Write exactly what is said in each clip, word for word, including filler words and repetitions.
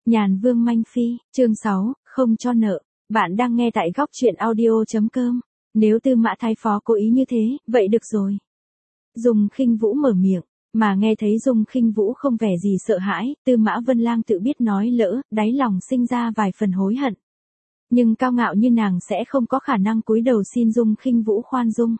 Nhàn Vương Manh Phi, chương sáu, không cho nợ. Bạn đang nghe tại góc truyện audio.com. Nếu Tư Mã Thái Phó cố ý như thế, vậy được rồi. Dung Khinh Vũ mở miệng, mà nghe thấy Dung Khinh Vũ không vẻ gì sợ hãi, Tư Mã Vân Lang tự biết nói lỡ, đáy lòng sinh ra vài phần hối hận. Nhưng cao ngạo như nàng sẽ không có khả năng cúi đầu xin Dung Khinh Vũ khoan dung.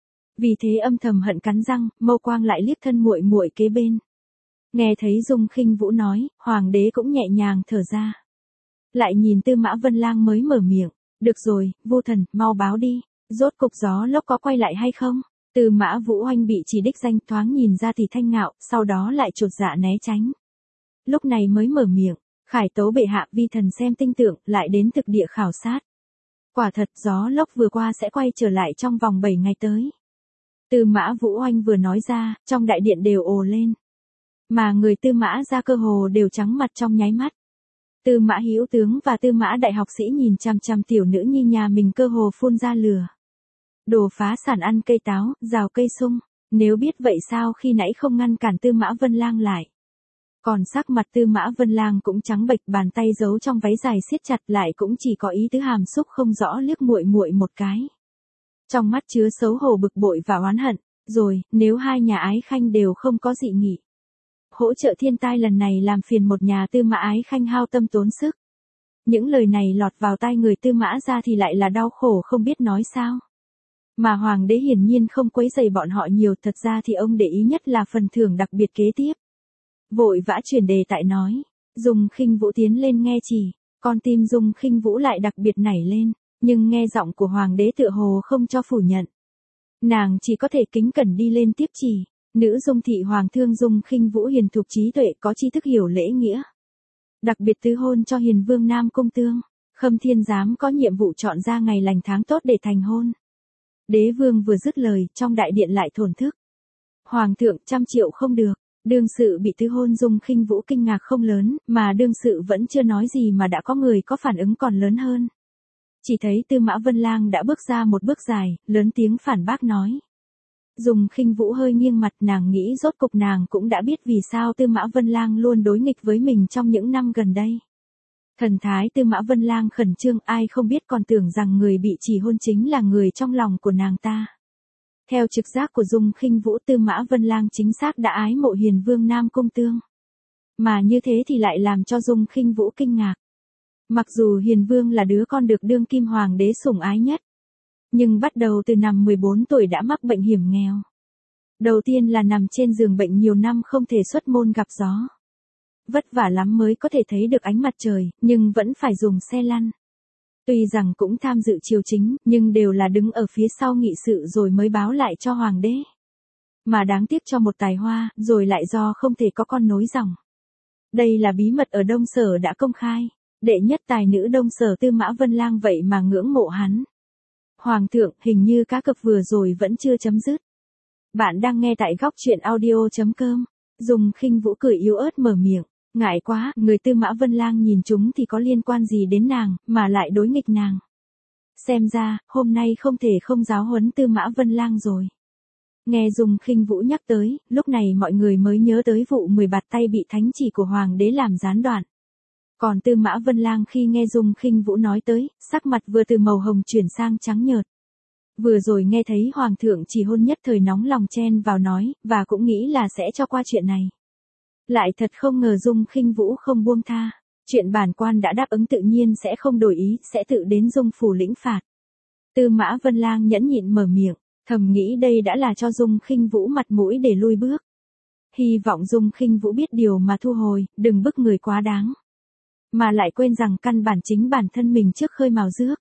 Vì thế âm thầm hận cắn răng, mâu quang lại liếc thân muội muội kế bên. Nghe thấy Dung Khinh Vũ nói, hoàng đế cũng nhẹ nhàng thở ra. Lại nhìn Tư Mã Vân Lang mới mở miệng, được rồi, Vu Thần, mau báo đi, rốt cục gió lốc có quay lại hay không? Tư Mã Vũ Oanh bị chỉ đích danh thoáng nhìn ra thì thanh ngạo, sau đó lại chột dạ né tránh. Lúc này mới mở miệng, khải tấu bệ hạ, vi thần xem tinh tượng, lại đến thực địa khảo sát. Quả thật gió lốc vừa qua sẽ quay trở lại trong vòng bảy ngày tới. Tư Mã Vũ Oanh vừa nói ra, trong đại điện đều ồ lên. Mà người Tư Mã ra cơ hồ đều trắng mặt trong nháy mắt. Tư Mã Hữu tướng và Tư Mã đại học sĩ nhìn chằm chằm tiểu nữ nhi nhà mình cơ hồ phun ra lửa. Đồ phá sản ăn cây táo, rào cây sung, nếu biết vậy sao khi nãy không ngăn cản Tư Mã Vân Lang lại. Còn sắc mặt Tư Mã Vân Lang cũng trắng bệch, bàn tay giấu trong váy dài siết chặt lại cũng chỉ có ý tứ hàm xúc không rõ liếc muội muội một cái. Trong mắt chứa xấu hổ bực bội và oán hận, rồi, nếu hai nhà Ái Khanh đều không có dị nghị. Hỗ trợ thiên tai lần này làm phiền một nhà Tư Mã Ái Khanh hao tâm tốn sức. Những lời này lọt vào tai người Tư Mã ra thì lại là đau khổ không biết nói sao. Mà hoàng đế hiển nhiên không quấy rầy bọn họ nhiều, thật ra thì ông để ý nhất là phần thưởng đặc biệt kế tiếp. Vội vã chuyển đề tại nói, Dung Khinh Vũ tiến lên nghe chỉ, con tim Dung Khinh Vũ lại đặc biệt nảy lên, nhưng nghe giọng của hoàng đế tựa hồ không cho phủ nhận. Nàng chỉ có thể kính cẩn đi lên tiếp chỉ. Nữ Dung thị hoàng thương Dung Khinh Vũ hiền thục trí tuệ, có tri thức hiểu lễ nghĩa. Đặc biệt tứ hôn cho hiền vương Nam Cung Tương, Khâm Thiên giám có nhiệm vụ chọn ra ngày lành tháng tốt để thành hôn. Đế vương vừa dứt lời, trong đại điện lại thổn thức. Hoàng thượng trăm triệu không được, đương sự bị tứ hôn. Dung Khinh Vũ kinh ngạc không lớn, mà đương sự vẫn chưa nói gì mà đã có người có phản ứng còn lớn hơn. Chỉ thấy Tư Mã Vân Lang đã bước ra một bước dài, lớn tiếng phản bác nói. Dung Khinh Vũ hơi nghiêng mặt, nàng nghĩ rốt cục nàng cũng đã biết vì sao Tư Mã Vân Lang luôn đối nghịch với mình trong những năm gần đây. Thần thái Tư Mã Vân Lang khẩn trương, ai không biết còn tưởng rằng người bị chỉ hôn chính là người trong lòng của nàng ta. Theo trực giác của Dung Khinh Vũ, Tư Mã Vân Lang chính xác đã ái mộ hiền vương Nam Cung Tương. Mà như thế thì lại làm cho Dung Khinh Vũ kinh ngạc. Mặc dù hiền vương là đứa con được đương kim hoàng đế sủng ái nhất, nhưng bắt đầu từ năm mười bốn tuổi đã mắc bệnh hiểm nghèo. Đầu tiên là nằm trên giường bệnh nhiều năm không thể xuất môn gặp gió. Vất vả lắm mới có thể thấy được ánh mặt trời, nhưng vẫn phải dùng xe lăn. Tuy rằng cũng tham dự triều chính, nhưng đều là đứng ở phía sau nghị sự rồi mới báo lại cho hoàng đế. Mà đáng tiếc cho một tài hoa, rồi lại do không thể có con nối dòng. Đây là bí mật ở Đông Sở đã công khai. Đệ nhất tài nữ Đông Sở Tư Mã Vân Lang vậy mà ngưỡng mộ hắn. Hoàng thượng, hình như cá cược vừa rồi vẫn chưa chấm dứt. Bạn đang nghe tại góc truyện audio.com. Dung Khinh Vũ cười yếu ớt mở miệng. Ngại quá, người Tư Mã Vân Lang nhìn chúng thì có liên quan gì đến nàng, mà lại đối nghịch nàng. Xem ra, hôm nay không thể không giáo huấn Tư Mã Vân Lang rồi. Nghe Dung Khinh Vũ nhắc tới, lúc này mọi người mới nhớ tới vụ mười bạt tay bị thánh chỉ của hoàng đế làm gián đoạn. Còn Tư Mã Vân Lang khi nghe Dung Khinh Vũ nói tới, sắc mặt vừa từ màu hồng chuyển sang trắng nhợt. Vừa rồi nghe thấy hoàng thượng chỉ hôn nhất thời nóng lòng chen vào nói, và cũng nghĩ là sẽ cho qua chuyện này. Lại thật không ngờ Dung Khinh Vũ không buông tha. Chuyện bản quan đã đáp ứng tự nhiên sẽ không đổi ý, sẽ tự đến Dung phủ lĩnh phạt. Tư Mã Vân Lang nhẫn nhịn mở miệng, thầm nghĩ đây đã là cho Dung Khinh Vũ mặt mũi để lui bước. Hy vọng Dung Khinh Vũ biết điều mà thu hồi, đừng bức người quá đáng. Mà lại quên rằng căn bản chính bản thân mình trước khơi mào rước.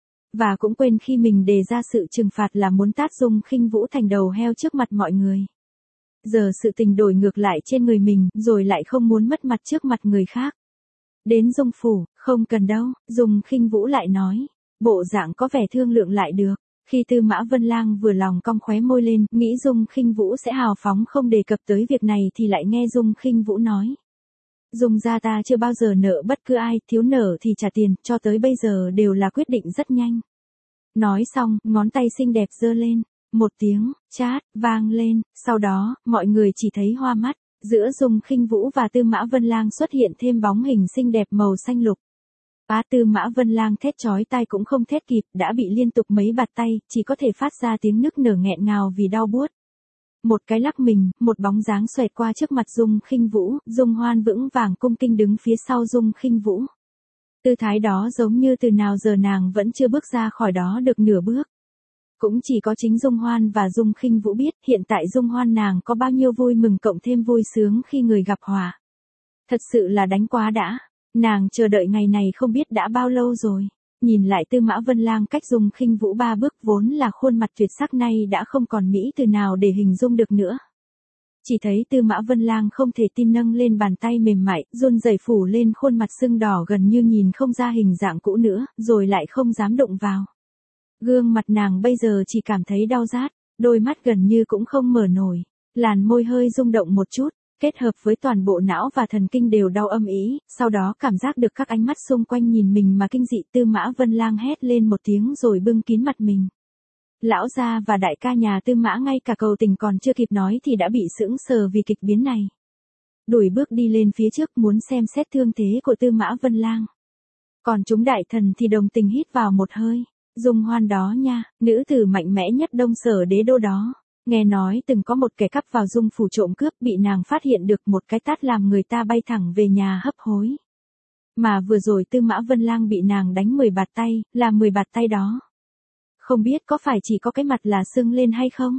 Và cũng quên khi mình đề ra sự trừng phạt là muốn tát Dung Khinh Vũ thành đầu heo trước mặt mọi người. Giờ sự tình đổi ngược lại trên người mình, rồi lại không muốn mất mặt trước mặt người khác. Đến Dung phủ, không cần đâu, Dung Khinh Vũ lại nói. Bộ dạng có vẻ thương lượng lại được. Khi Tư Mã Vân Lang vừa lòng cong khóe môi lên, nghĩ Dung Khinh Vũ sẽ hào phóng không đề cập tới việc này thì lại nghe Dung Khinh Vũ nói. Dung gia ta chưa bao giờ nợ bất cứ ai, thiếu nợ thì trả tiền, cho tới bây giờ đều là quyết định rất nhanh. Nói xong, ngón tay xinh đẹp giơ lên, một tiếng, chát, vang lên, sau đó, mọi người chỉ thấy hoa mắt, Giữa Dung Khinh Vũ và Tư Mã Vân Lang xuất hiện thêm bóng hình xinh đẹp màu xanh lục. Á Tư Mã Vân Lang thét chói tai cũng không thét kịp, đã bị liên tục mấy bạt tay, chỉ có thể phát ra tiếng nức nở nghẹn ngào vì đau buốt. Một cái lắc mình, một bóng dáng xoẹt qua trước mặt Dung Khinh Vũ, Dung Hoan vững vàng cung kinh đứng phía sau Dung Khinh Vũ. Tư thái đó giống như từ nào giờ nàng vẫn chưa bước ra khỏi đó được nửa bước. Cũng chỉ có chính Dung Hoan và Dung Khinh Vũ biết hiện tại Dung Hoan nàng có bao nhiêu vui mừng cộng thêm vui sướng khi người gặp họa. Thật sự là đánh quá đã. Nàng chờ đợi ngày này không biết đã bao lâu rồi. Nhìn lại Tư Mã Vân Lang cách Dung Khinh Vũ ba bước vốn là khuôn mặt tuyệt sắc nay đã không còn mỹ từ nào để hình dung được nữa. Chỉ thấy Tư Mã Vân Lang không thể tin nâng lên bàn tay mềm mại, run rẩy phủ lên khuôn mặt sưng đỏ gần như nhìn không ra hình dạng cũ nữa, rồi lại không dám động vào. Gương mặt nàng bây giờ chỉ cảm thấy đau rát, đôi mắt gần như cũng không mở nổi, làn môi hơi rung động một chút, kết hợp với toàn bộ não và thần kinh đều đau âm ỉ, sau đó cảm giác được các ánh mắt xung quanh nhìn mình mà kinh dị. Tư Mã Vân Lang hét lên một tiếng rồi bưng kín mặt mình. Lão gia và đại ca nhà Tư Mã ngay cả cầu tình còn chưa kịp nói thì đã bị sững sờ vì kịch biến này. Đuổi bước đi lên phía trước muốn xem xét thương thế của Tư Mã Vân Lang. Còn chúng đại thần thì đồng tình hít vào một hơi. Dung Hoan đó nha, nữ tử mạnh mẽ nhất Đông Sở đế đô đó. Nghe nói từng có một kẻ cắp vào Dung phủ trộm cướp bị nàng phát hiện được một cái tát làm người ta bay thẳng về nhà hấp hối. Mà vừa rồi Tư Mã Vân Lang bị nàng đánh mười bạt tay, là mười bạt tay đó. Không biết có phải chỉ có cái mặt là sưng lên hay không?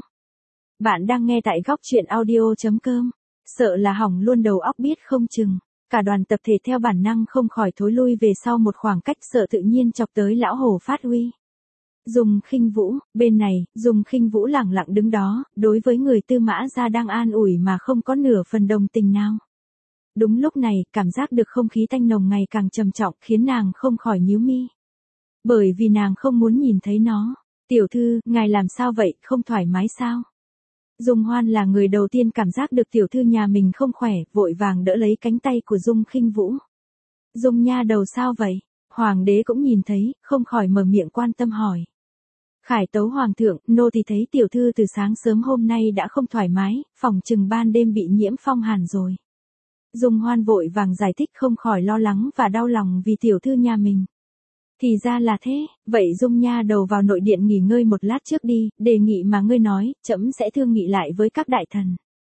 Bạn đang nghe tại góc truyện audio chấm com. Sợ là hỏng luôn đầu óc biết không chừng. Cả đoàn tập thể theo bản năng không khỏi thối lui về sau một khoảng cách, sợ tự nhiên chọc tới lão hổ phát uy. Dung Khinh Vũ, bên này, Dung Khinh Vũ lẳng lặng đứng đó, đối với người Tư Mã gia đang an ủi mà không có nửa phần đồng tình nào. Đúng lúc này, cảm giác được không khí tanh nồng ngày càng trầm trọng khiến nàng không khỏi nhíu mi. Bởi vì nàng không muốn nhìn thấy nó. Tiểu thư, ngài làm sao vậy, không thoải mái sao? Dung Hoan là người đầu tiên cảm giác được tiểu thư nhà mình không khỏe, vội vàng đỡ lấy cánh tay của Dung Khinh Vũ. Dung nha đầu sao vậy? Hoàng đế cũng nhìn thấy, không khỏi mở miệng quan tâm hỏi. Khải tấu hoàng thượng, nô thì thấy tiểu thư từ sáng sớm hôm nay đã không thoải mái, phòng chừng ban đêm bị nhiễm phong hàn rồi. Dung Hoan vội vàng giải thích không khỏi lo lắng và đau lòng vì tiểu thư nhà mình. Thì ra là thế, vậy Dung nha đầu vào nội điện nghỉ ngơi một lát trước đi, đề nghị mà ngươi nói, trẫm sẽ thương nghị lại với các đại thần.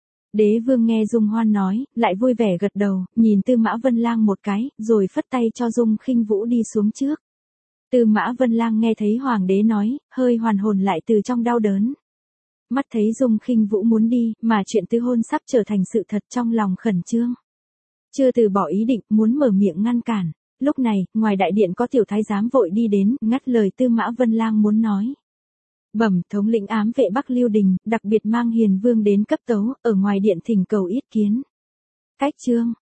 Đế vương nghe Dung Hoan nói, lại vui vẻ gật đầu, nhìn Tư Mã Vân Lang một cái, rồi phất tay cho Dung Khinh Vũ đi xuống trước. Tư Mã Vân Lang nghe thấy hoàng đế nói, hơi hoàn hồn lại từ trong đau đớn. Mắt thấy Dung Khinh Vũ muốn đi, mà chuyện tư hôn sắp trở thành sự thật, trong lòng khẩn trương. Chưa từ bỏ ý định, muốn mở miệng ngăn cản. Lúc này, ngoài đại điện có tiểu thái giám vội đi đến, ngắt lời Tư Mã Vân Lang muốn nói. Bẩm thống lĩnh ám vệ Bắc Lưu Đình, đặc biệt mang Hiền Vương đến cấp tấu, ở ngoài điện thỉnh cầu yết kiến. Cách chương,